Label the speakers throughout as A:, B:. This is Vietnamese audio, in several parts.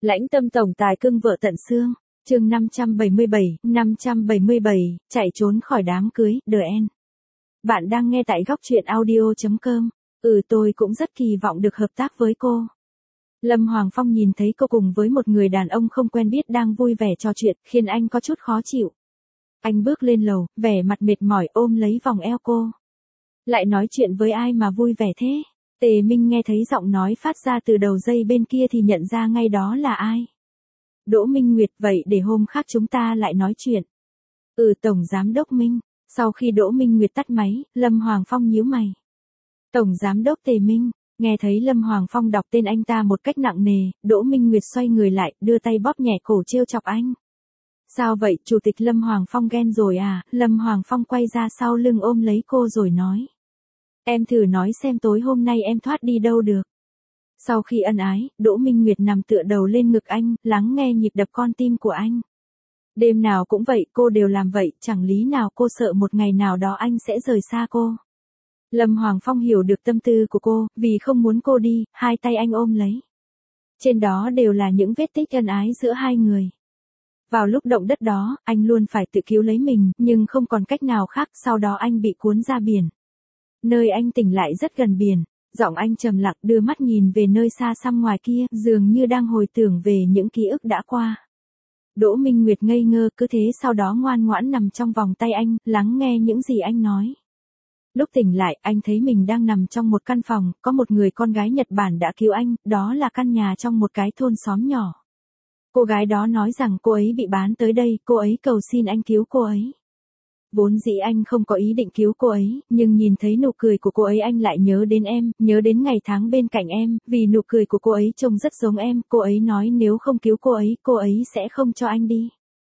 A: Lãnh tâm tổng tài cưng vợ tận xương. Chương 577, chạy trốn khỏi đám cưới, The End. Bạn đang nghe tại góc truyện audio.com. Tôi cũng rất kỳ vọng được hợp tác với cô. Lâm Hoàng Phong nhìn thấy cô cùng với một người đàn ông không quen biết đang vui vẻ trò chuyện, khiến anh có chút khó chịu. Anh bước lên lầu, vẻ mặt mệt mỏi ôm lấy vòng eo cô. Lại nói chuyện với ai mà vui vẻ thế? Tề Minh nghe thấy giọng nói phát ra từ đầu dây bên kia thì nhận ra ngay đó là ai. Đỗ Minh Nguyệt, vậy để hôm khác chúng ta lại nói chuyện. Tổng giám đốc Minh. Sau khi Đỗ Minh Nguyệt tắt máy, Lâm Hoàng Phong nhíu mày. Tổng giám đốc Tề Minh. Nghe thấy Lâm Hoàng Phong đọc tên anh ta một cách nặng nề, Đỗ Minh Nguyệt xoay người lại, đưa tay bóp nhẹ cổ trêu chọc anh. Sao vậy, chủ tịch Lâm Hoàng Phong ghen rồi à? Lâm Hoàng Phong quay ra sau lưng ôm lấy cô rồi nói. Em thử nói xem tối hôm nay em thoát đi đâu được. Sau khi ân ái, Đỗ Minh Nguyệt nằm tựa đầu lên ngực anh, lắng nghe nhịp đập con tim của anh. Đêm nào cũng vậy, cô đều làm vậy, chẳng lý nào cô sợ một ngày nào đó anh sẽ rời xa cô. Lâm Hoàng Phong hiểu được tâm tư của cô, vì không muốn cô đi, hai tay anh ôm lấy. Trên đó đều là những vết tích ân ái giữa hai người. Vào lúc động đất đó, anh luôn phải tự cứu lấy mình, nhưng không còn cách nào khác, sau đó anh bị cuốn ra biển. Nơi anh tỉnh lại rất gần biển, giọng anh trầm lặng đưa mắt nhìn về nơi xa xăm ngoài kia, dường như đang hồi tưởng về những ký ức đã qua. Đỗ Minh Nguyệt ngây ngơ cứ thế sau đó ngoan ngoãn nằm trong vòng tay anh, lắng nghe những gì anh nói. Lúc tỉnh lại, anh thấy mình đang nằm trong một căn phòng, có một người con gái Nhật Bản đã cứu anh, đó là căn nhà trong một cái thôn xóm nhỏ. Cô gái đó nói rằng cô ấy bị bán tới đây, cô ấy cầu xin anh cứu cô ấy. Vốn dĩ anh không có ý định cứu cô ấy, nhưng nhìn thấy nụ cười của cô ấy anh lại nhớ đến em, nhớ đến ngày tháng bên cạnh em, vì nụ cười của cô ấy trông rất giống em, cô ấy nói nếu không cứu cô ấy sẽ không cho anh đi.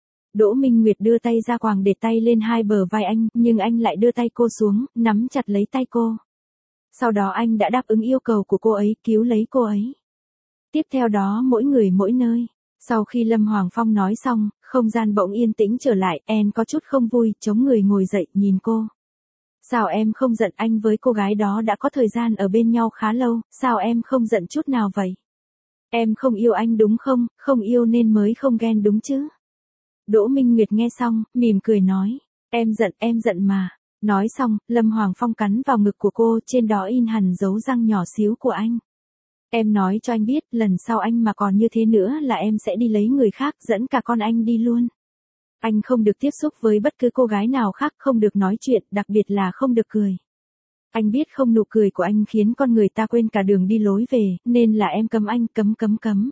A: Đỗ Minh Nguyệt đưa tay ra quàng để tay lên hai bờ vai anh, nhưng anh lại đưa tay cô xuống, nắm chặt lấy tay cô. Sau đó anh đã đáp ứng yêu cầu của cô ấy, cứu lấy cô ấy. Tiếp theo đó mỗi người mỗi nơi. Sau khi Lâm Hoàng Phong nói xong, không gian bỗng yên tĩnh trở lại, em có chút không vui, chống người ngồi dậy, nhìn cô. Sao em không giận, anh với cô gái đó đã có thời gian ở bên nhau khá lâu, sao em không giận chút nào vậy? Em không yêu anh đúng không, không yêu nên mới không ghen đúng chứ? Đỗ Minh Nguyệt nghe xong, mỉm cười nói, em giận mà. Nói xong, Lâm Hoàng Phong cắn vào ngực của cô, trên đó in hẳn dấu răng nhỏ xíu của anh. Em nói cho anh biết, lần sau anh mà còn như thế nữa là em sẽ đi lấy người khác, dẫn cả con anh đi luôn. Anh không được tiếp xúc với bất cứ cô gái nào khác, không được nói chuyện, đặc biệt là không được cười. Anh biết không, nụ cười của anh khiến con người ta quên cả đường đi lối về, nên là em cấm anh, cấm.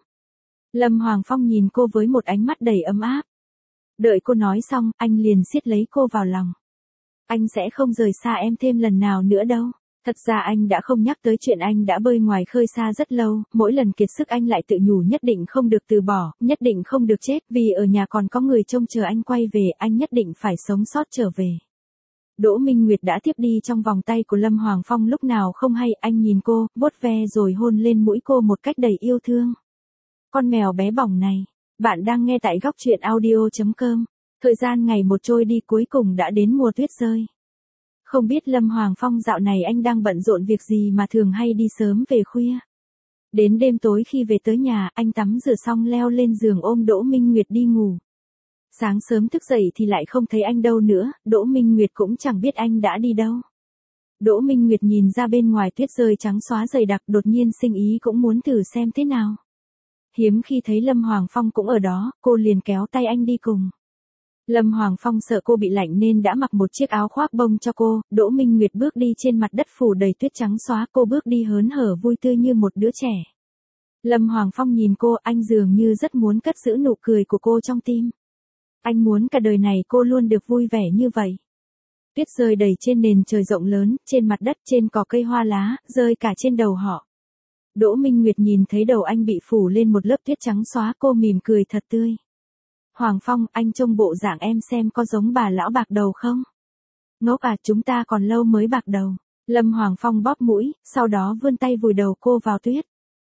A: Lâm Hoàng Phong nhìn cô với một ánh mắt đầy ấm áp. Đợi cô nói xong, anh liền siết lấy cô vào lòng. Anh sẽ không rời xa em thêm lần nào nữa đâu. Thật ra anh đã không nhắc tới chuyện anh đã bơi ngoài khơi xa rất lâu, mỗi lần kiệt sức anh lại tự nhủ nhất định không được từ bỏ, nhất định không được chết, vì ở nhà còn có người trông chờ anh quay về, anh nhất định phải sống sót trở về. Đỗ Minh Nguyệt đã tiếp đi trong vòng tay của Lâm Hoàng Phong lúc nào không hay, anh nhìn cô, vuốt ve rồi hôn lên mũi cô một cách đầy yêu thương. Con mèo bé bỏng này, bạn đang nghe tại góc truyện audio.com. Thời gian ngày một trôi đi, cuối cùng đã đến mùa tuyết rơi. Không biết Lâm Hoàng Phong dạo này anh đang bận rộn việc gì mà thường hay đi sớm về khuya. Đến đêm tối khi về tới nhà, anh tắm rửa xong leo lên giường ôm Đỗ Minh Nguyệt đi ngủ. Sáng sớm thức dậy thì lại không thấy anh đâu nữa, Đỗ Minh Nguyệt cũng chẳng biết anh đã đi đâu. Đỗ Minh Nguyệt nhìn ra bên ngoài tuyết rơi trắng xóa dày đặc, đột nhiên sinh ý cũng muốn thử xem thế nào. Hiếm khi thấy Lâm Hoàng Phong cũng ở đó, cô liền kéo tay anh đi cùng. Lâm Hoàng Phong sợ cô bị lạnh nên đã mặc một chiếc áo khoác bông cho cô, Đỗ Minh Nguyệt bước đi trên mặt đất phủ đầy tuyết trắng xóa, cô bước đi hớn hở vui tươi như một đứa trẻ. Lâm Hoàng Phong nhìn cô, anh dường như rất muốn cất giữ nụ cười của cô trong tim. Anh muốn cả đời này cô luôn được vui vẻ như vậy. Tuyết rơi đầy trên nền trời rộng lớn, trên mặt đất, trên cỏ cây hoa lá, rơi cả trên đầu họ. Đỗ Minh Nguyệt nhìn thấy đầu anh bị phủ lên một lớp tuyết trắng xóa, cô mỉm cười thật tươi. Hoàng Phong, anh trông bộ dạng em xem có giống bà lão bạc đầu không? Ngốc à, chúng ta còn lâu mới bạc đầu. Lâm Hoàng Phong bóp mũi, sau đó vươn tay vùi đầu cô vào tuyết.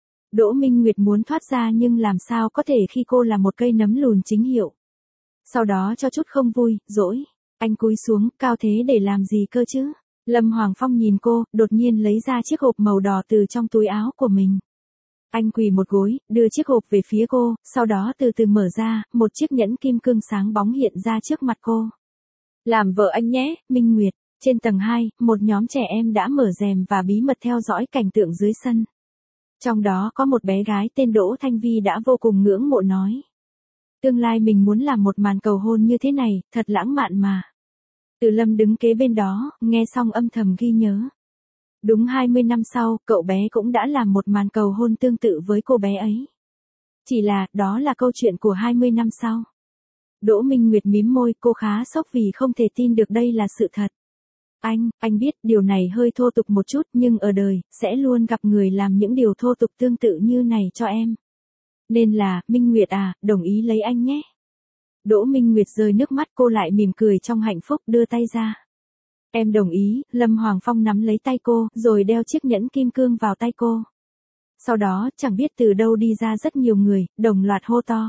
A: Đỗ Minh Nguyệt muốn thoát ra nhưng làm sao có thể khi cô là một cây nấm lùn chính hiệu. Sau đó cho chút không vui, dỗi. Anh cúi xuống, cao thế để làm gì cơ chứ? Lâm Hoàng Phong nhìn cô, đột nhiên lấy ra chiếc hộp màu đỏ từ trong túi áo của mình. Anh quỳ một gối, đưa chiếc hộp về phía cô, sau đó từ từ mở ra, một chiếc nhẫn kim cương sáng bóng hiện ra trước mặt cô. Làm vợ anh nhé, Minh Nguyệt. Trên tầng 2, một nhóm trẻ em đã mở rèm và bí mật theo dõi cảnh tượng dưới sân. Trong đó có một bé gái tên Đỗ Thanh Vi đã vô cùng ngưỡng mộ nói. Tương lai mình muốn làm một màn cầu hôn như thế này, thật lãng mạn mà. Từ Lâm đứng kế bên đó, nghe xong âm thầm ghi nhớ. Đúng 20 năm sau, cậu bé cũng đã làm một màn cầu hôn tương tự với cô bé ấy. Chỉ là, đó là câu chuyện của 20 năm sau. Đỗ Minh Nguyệt mím môi, cô khá sốc vì không thể tin được đây là sự thật. Anh biết điều này hơi thô tục một chút nhưng ở đời, sẽ luôn gặp người làm những điều thô tục tương tự như này cho em. Nên là, Minh Nguyệt à, đồng ý lấy anh nhé. Đỗ Minh Nguyệt rơi nước mắt, cô lại mỉm cười trong hạnh phúc đưa tay ra. Em đồng ý, Lâm Hoàng Phong nắm lấy tay cô, rồi đeo chiếc nhẫn kim cương vào tay cô. Sau đó, chẳng biết từ đâu đi ra rất nhiều người, đồng loạt hô to.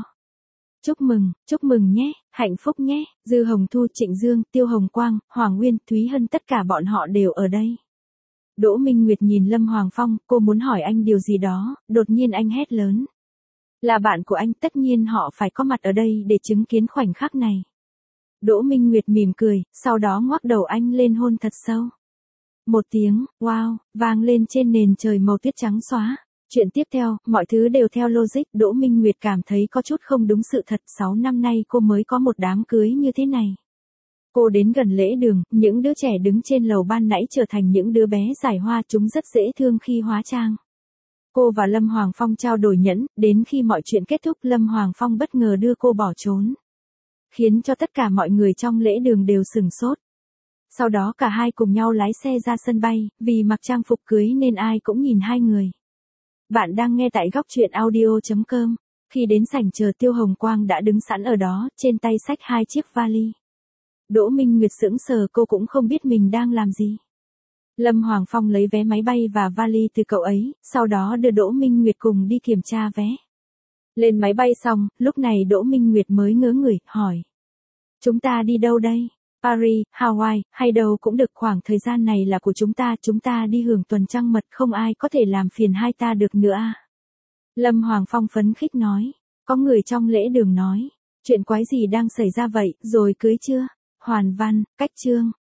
A: Chúc mừng nhé, hạnh phúc nhé, Dư Hồng Thu, Trịnh Dương, Tiêu Hồng Quang, Hoàng Nguyên, Thúy Hân, tất cả bọn họ đều ở đây. Đỗ Minh Nguyệt nhìn Lâm Hoàng Phong, cô muốn hỏi anh điều gì đó, đột nhiên anh hét lớn. Là bạn của anh, tất nhiên họ phải có mặt ở đây để chứng kiến khoảnh khắc này. Đỗ Minh Nguyệt mỉm cười, sau đó ngoắc đầu anh lên hôn thật sâu. Một tiếng, wow, vang lên trên nền trời màu tuyết trắng xóa. Chuyện tiếp theo, mọi thứ đều theo logic, Đỗ Minh Nguyệt cảm thấy có chút không đúng sự thật, 6 năm nay cô mới có một đám cưới như thế này. Cô đến gần lễ đường, những đứa trẻ đứng trên lầu ban nãy trở thành những đứa bé giải hoa, chúng rất dễ thương khi hóa trang. Cô và Lâm Hoàng Phong trao đổi nhẫn, đến khi mọi chuyện kết thúc Lâm Hoàng Phong bất ngờ đưa cô bỏ trốn. Khiến cho tất cả mọi người trong lễ đường đều sửng sốt. Sau đó cả hai cùng nhau lái xe ra sân bay, vì mặc trang phục cưới nên ai cũng nhìn hai người. Bạn đang nghe tại góc truyện audio.com. Khi đến sảnh chờ Tiêu Hồng Quang đã đứng sẵn ở đó, trên tay xách 2 chiếc vali. Đỗ Minh Nguyệt sững sờ, cô cũng không biết mình đang làm gì. Lâm Hoàng Phong lấy vé máy bay và vali từ cậu ấy, sau đó đưa Đỗ Minh Nguyệt cùng đi kiểm tra vé. Lên máy bay xong, lúc này Đỗ Minh Nguyệt mới ngớ người, hỏi. Chúng ta đi đâu đây? Paris, Hawaii, hay đâu cũng được, khoảng thời gian này là của chúng ta đi hưởng tuần trăng mật, không ai có thể làm phiền hai ta được nữa à? Lâm Hoàng Phong phấn khích nói. Có người trong lễ đường nói. Chuyện quái gì đang xảy ra vậy, rồi cưới chưa? Hoàn Văn, Cách Chương.